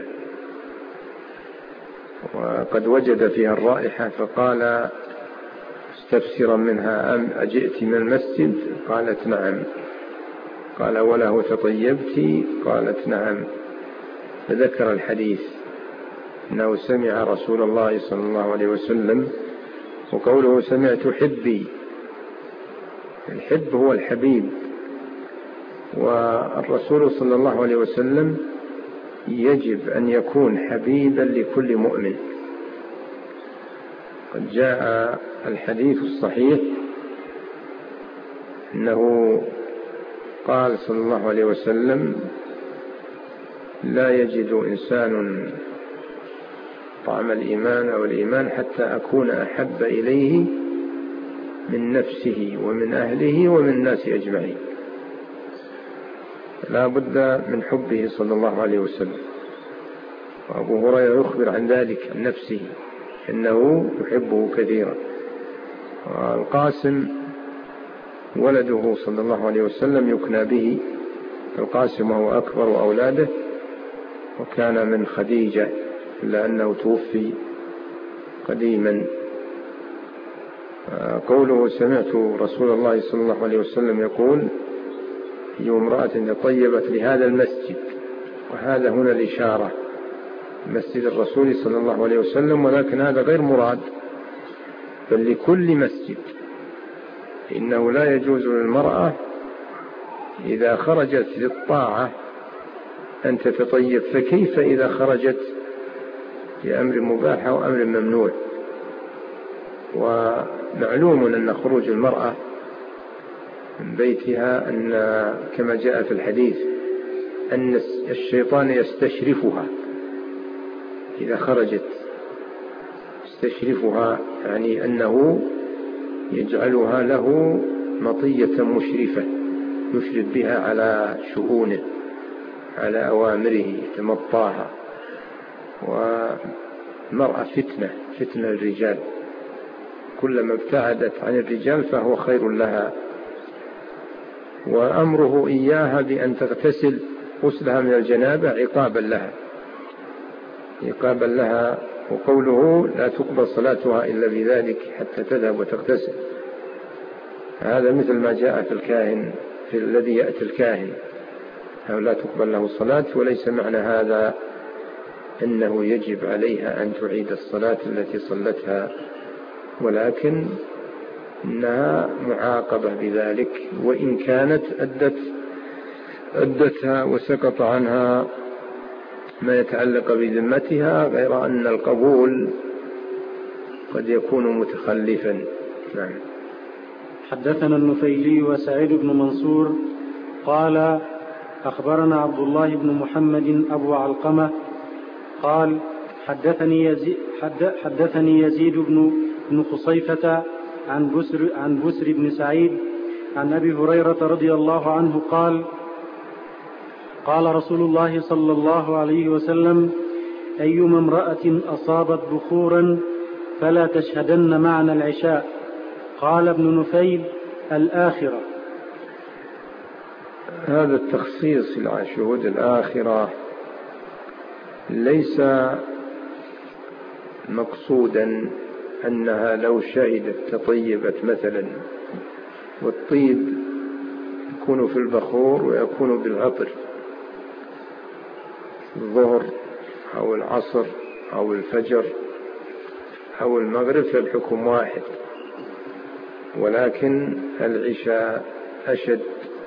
وقد وجد فيها الرائحة فقال استفسرا منها: أم أجئت من المسجد؟ قالت نعم. قال: وله تطيبت؟ قالت نعم. فذكر الحديث أنه سمع رسول الله صلى الله عليه وسلم. وقوله سمعت حبي، الحب هو الحبيب، والرسول صلى الله عليه وسلم يجب أن يكون حبيبا لكل مؤمن. قد جاء الحديث الصحيح أنه قال صلى الله عليه وسلم: لا يجد إنسان طعم الإيمان أو الإيمان حتى أكون أحب إليه من نفسه ومن أهله ومن الناس أجمعين. لا بد من حبه صلى الله عليه وسلم. وأبو هريرة يخبر عن ذلك عن نفسه إنه يحبه كثيرا. والقاسم ولده صلى الله عليه وسلم يكنى به القاسم، وهو أكبر أولاده، وكان من خديجة إلا أنه توفي قديما. قوله سمعت رسول الله صلى الله عليه وسلم يقول: هي امرأة طيبت لهذا المسجد، وهذا هنا الإشارة مسجد الرسول صلى الله عليه وسلم، ولكن هذا غير مراد، بل لكل مسجد. إنه لا يجوز للمرأة إذا خرجت للطاعة أن تتطيب، فكيف إذا خرجت لأمر مباح أو أمر ممنوع؟ ومعلوم أن خروج المرأة من بيتها أن كما جاء في الحديث أن الشيطان يستشرفها إذا خرجت، يستشرفها يعني أنه يجعلها له مطية مشرفة يشرف بها على شؤونه، على أوامره، يتمطاها. والمرأة فتنة للرجال، كلما ابتعدت عن الرجال فهو خير لها. وأمره إياها بأن تغتسل غسلها من الجنابة عقابا لها. وقوله لا تقبل صلاتها إلا بذلك حتى تذهب وتغتسل، هذا مثل ما جاء في الكاهن، في الذي يأتي الكاهن أو لا تقبل له الصلاة. وليس معنى هذا أنه يجب عليها أن تعيد الصلاة التي صلتها، ولكن إنها معاقبة بذلك، وإن كانت أدتها وسقط عنها ما يتعلق بذمتها، غير أن القبول قد يكون متخلفا. نعم. حدثنا النفيلي وسعيد بن منصور قال أخبرنا عبد الله بن محمد أبو علقمة قال حدثني يزيد بن خصيفة عن بسر بن سعيد عن أبي هريرة رضي الله عنه قال قال رسول الله صلى الله عليه وسلم: أيما امرأة أصابت بخورا فلا تشهدن معنا العشاء. قال ابن نفيل: الآخرة. هذا التخصيص لشهود الآخرة ليس مقصودا أنها لو شهدت تطيبت مثلا، والطيب يكون في البخور ويكون بالعطر، الظهر أو العصر أو الفجر أو المغرب فالحكم واحد، ولكن العشاء أشد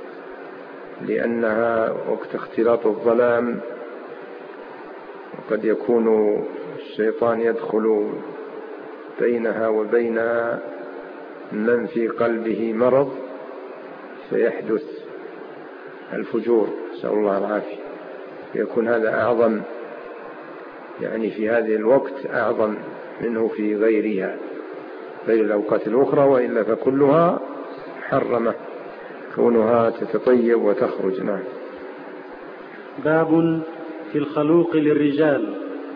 لأنها وقت اختلاط الظلام، وقد يكون الشيطان يدخل بينها وبين من في قلبه مرض فيحدث الفجور، نسأل الله العافية. يكون هذا أعظم، يعني في هذه الوقت أعظم منه في غيرها، غير الأوقات الأخرى، وإلا فكلها حرمة كونها تتطيب وتخرج. نعم. باب في الخلوق للرجال.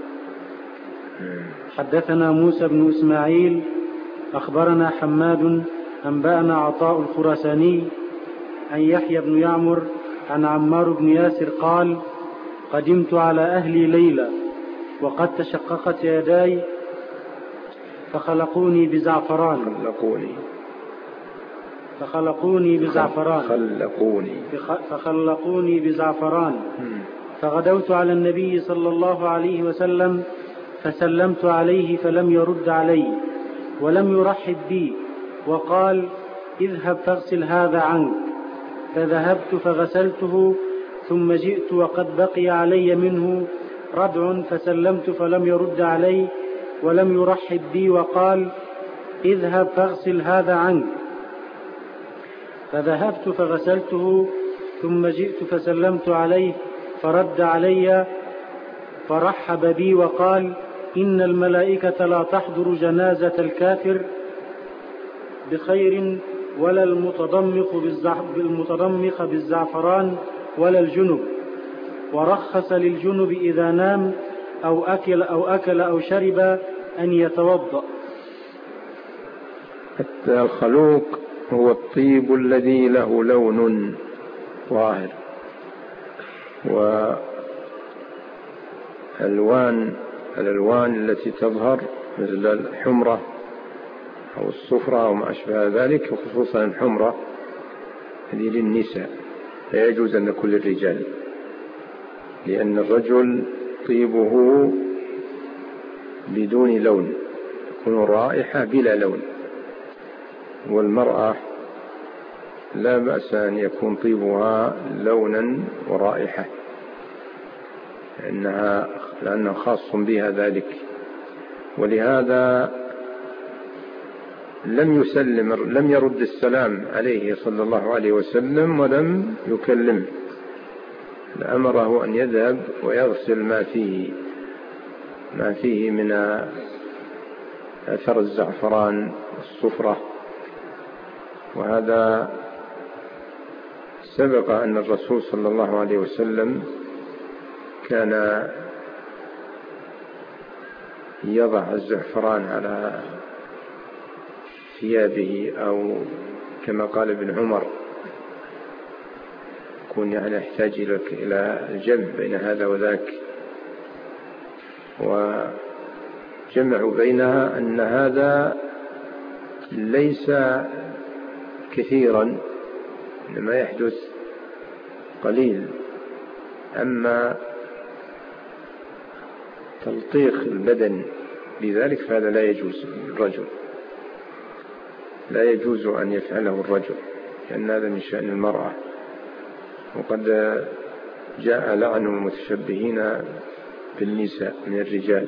حدثنا موسى بن إسماعيل أخبرنا حماد أنبأنا عطاء الخراساني عن يحيى بن يعمر عن عمار بن ياسر قال: قدمت على أهلي ليلة وقد تشققت يداي فخلقوني بزعفران فغدوت على النبي صلى الله عليه وسلم فسلمت عليه فلم يرد علي ولم يرحب بي، وقال: اذهب فاغسل هذا عنك. فذهبت فغسلته ثم جئت وقد بقي علي منه ردع فسلمت فلم يرد علي ولم يرحب بي، وقال: اذهب فاغسل هذا عنك. فذهبت فغسلته ثم جئت فسلمت عليه فرد علي فرحب بي وقال: إن الملائكة لا تحضر جنازة الكافر بخير ولا المتضمخ بالزعفران ولا الجنب، ورخص للجنب إذا نام أو أكل أو شرب أن يتوضأ. الخلوق هو الطيب الذي له لون ظاهر، والألوان التي تظهر مثل الحمرة أو الصفرة أو ما أشبه ذلك، وخصوصا الحمرة هذه للنساء، لا يجوز أن يكون للرجال، لأن الرجل طيبه بدون لون، يكون رائحة بلا لون، والمرأة لا بأس أن يكون طيبها لونا ورائحة، لأنه خاص بها ذلك. ولهذا لم يرد السلام عليه صلى الله عليه وسلم ولم يكلمه، لأمره أن يذهب ويغسل ما فيه من أثر الزعفران والصفرة. وهذا سبق أن الرسول صلى الله عليه وسلم كان يضع الزعفران على ثيابه، أو كما قال ابن عمر يكون يعني يحتاج إلى الجمع بين هذا وذاك، وجمعوا بينها أن هذا ليس كثيرا، إنما يحدث قليل، أما تلطيخ البدن بذلك فهذا لا يجوز للرجل، لا يجوز أن يفعله الرجل، لأن هذا من شأن المرأة. وقد جاء لعن المتشبهين بالنساء من الرجال،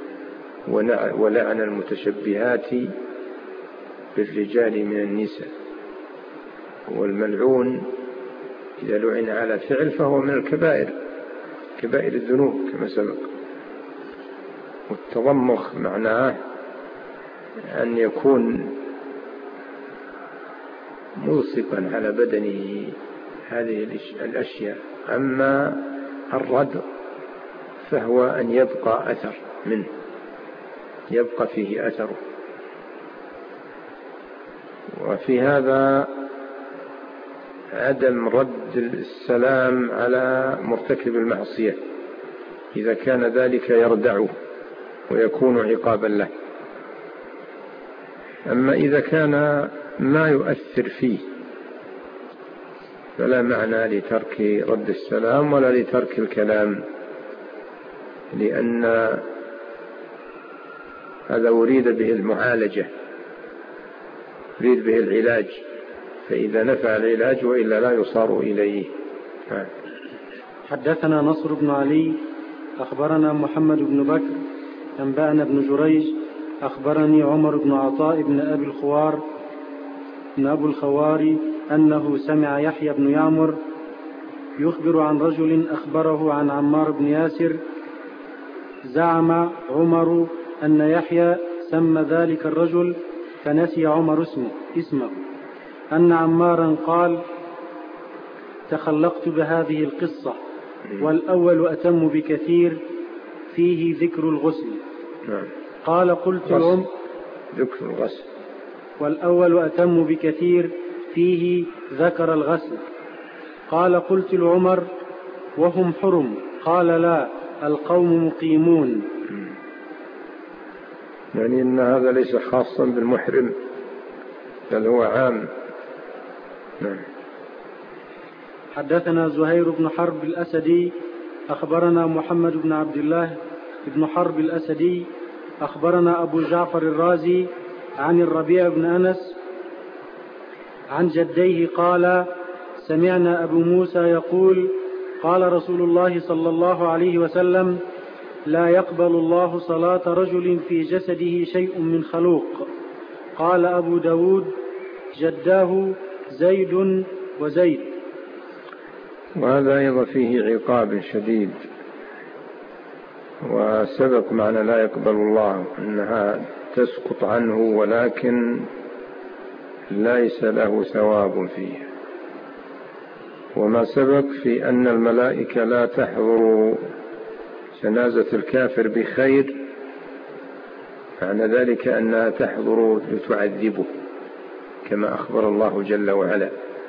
ولعن المتشبهات بالرجال من النساء، والملعون إذا لعن على فعل فهو من الكبائر، كبائر الذنوب كما سبق. والتضمخ معناه أن يكون ملصقا على بدنه هذه الأشياء. أما الردغ فهو أن يبقى أثر منه، يبقى فيه أثره. وفي هذا عدم رد السلام على مرتكب المعصية إذا كان ذلك يردعه ويكون عقابا له. أما إذا كان ما يؤثر فيه فلا معنى لترك رد السلام ولا لترك الكلام، لأن هذا أريد به المعالجة، أريد به العلاج، فإذا نفع العلاج وإلا لا يصار إليه. حدثنا نصر بن علي أخبرنا محمد بن بكر أنبأنا بن جريج أخبرني عمر بن عطاء بن أبي الخواري أنه سمع يحيى بن يعمر يخبر عن رجل أخبره عن عمار بن ياسر. زعم عمر أن يحيى سمى ذلك الرجل فنسي عمر اسمه، أن عمارا قال: تخلقت بهذه القصة، والأول أتم بكثير فيه ذكر الغسل. قال: قلت لهم ذكر الغسل، والأول أتم بكثير فيه ذكر الغسل. قال: قلت لعمر: وهم حرم؟ قال: لا، القوم مقيمون. يعني إن هذا ليس خاصا بالمحرم بل هو عام. حدثنا زهير بن حرب الأسدي أخبرنا محمد بن عبد الله بن حرب الأسدي أخبرنا أبو جعفر الرازي عن الربيع بن أنس عن جديه قال: سمعنا أبو موسى يقول: قال رسول الله صلى الله عليه وسلم: لا يقبل الله صلاة رجل في جسده شيء من خلوق. قال أبو داود: جداه زيد وزيد. وهذا أيضا فيه عقاب شديد، وسبق معنى لا يقبل الله أنها تسقط عنه ولكن ليس له ثواب فيه. وما سبق في أن الملائكة لا تحضر جنازة الكافر بخير، معنى ذلك أنها تحضر لتعذبه، كما أخبر الله جل وعلا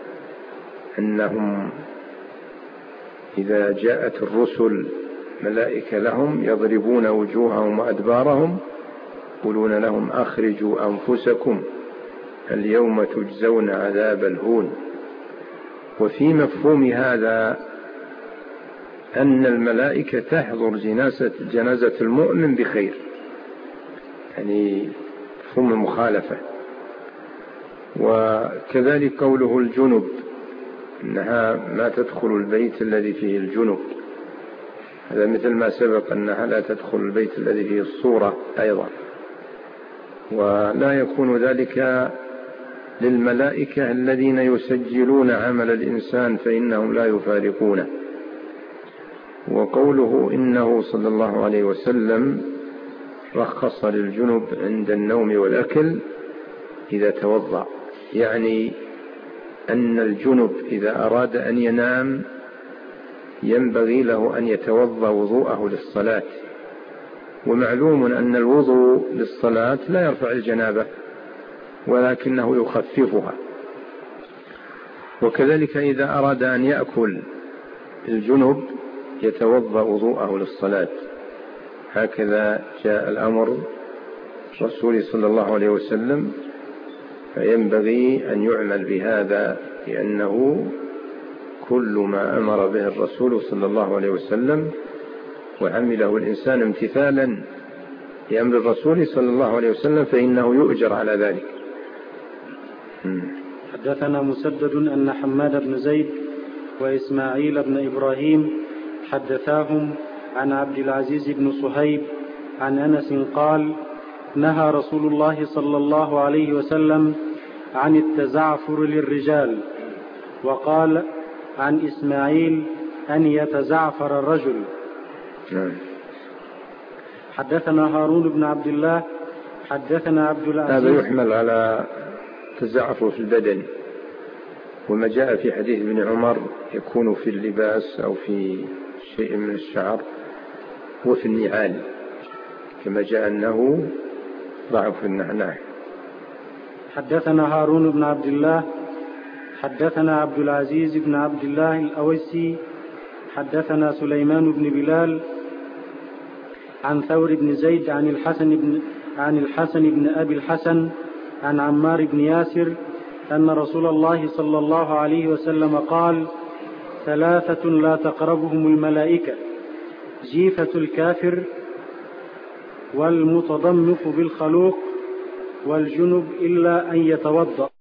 أنهم إذا جاءت الرسل ملائكة لهم يضربون وجوههم وأدبارهم يقولون لهم: أخرجوا أنفسكم اليوم تجزون عذاب الهون. وفي مفهوم هذا أن الملائكة تحضر جنازة المؤمن بخير، يعني مفهوم المخالفة. وكذلك قوله الجنب، أنها ما تدخل البيت الذي فيه الجنب، هذا مثل ما سبق أنها لا تدخل البيت الذي فيه الصورة أيضا. ولا يكون ذلك للملائكة الذين يسجلون عمل الإنسان فإنهم لا يفارقونه. وقوله إنه صلى الله عليه وسلم رخص للجنب عند النوم والأكل إذا توضأ، يعني أن الجنب إذا أراد أن ينام ينبغي له أن يتوضأ وضوءه للصلاة. ومعلوم أن الوضوء للصلاة لا يرفع الجنابة ولكنه يخففها. وكذلك إذا أراد أن يأكل الجنب يتوضأ وضوءه للصلاة. هكذا جاء الأمر الرسول صلى الله عليه وسلم، فينبغي أن يعمل بهذا، لأنه كل ما أمر به الرسول صلى الله عليه وسلم وعمله الإنسان امتثالا لأمر الرسول صلى الله عليه وسلم فإنه يؤجر على ذلك. حدثنا مسدد أن حماد بن زيد وإسماعيل بن إبراهيم حدثاهم عن عبد العزيز بن صهيب عن أنس قال: نهى رسول الله صلى الله عليه وسلم عن التزعفر للرجال. وقال عن إسماعيل: أن يتزعفر الرجل. حدثنا هارون بن عبد الله حدثنا عبد العزيز. هذا يحمل على تزعفه في البدن، وما جاء في حديث ابن عمر يكون في اللباس أو في شيء من الشعر وفي النعال، كما جاء أنه ضعف في النعناع. حدثنا هارون بن عبد الله حدثنا عبد العزيز بن عبد الله الأويسي حدثنا سليمان بن بلال عن ثور بن زيد عن الحسن بن أبي الحسن عن عمار بن ياسر أن رسول الله صلى الله عليه وسلم قال: 3 لا تقربهم الملائكة: جيفة الكافر، والمتضمخ بالخلوق، والجنب إلا أن يتوضأ.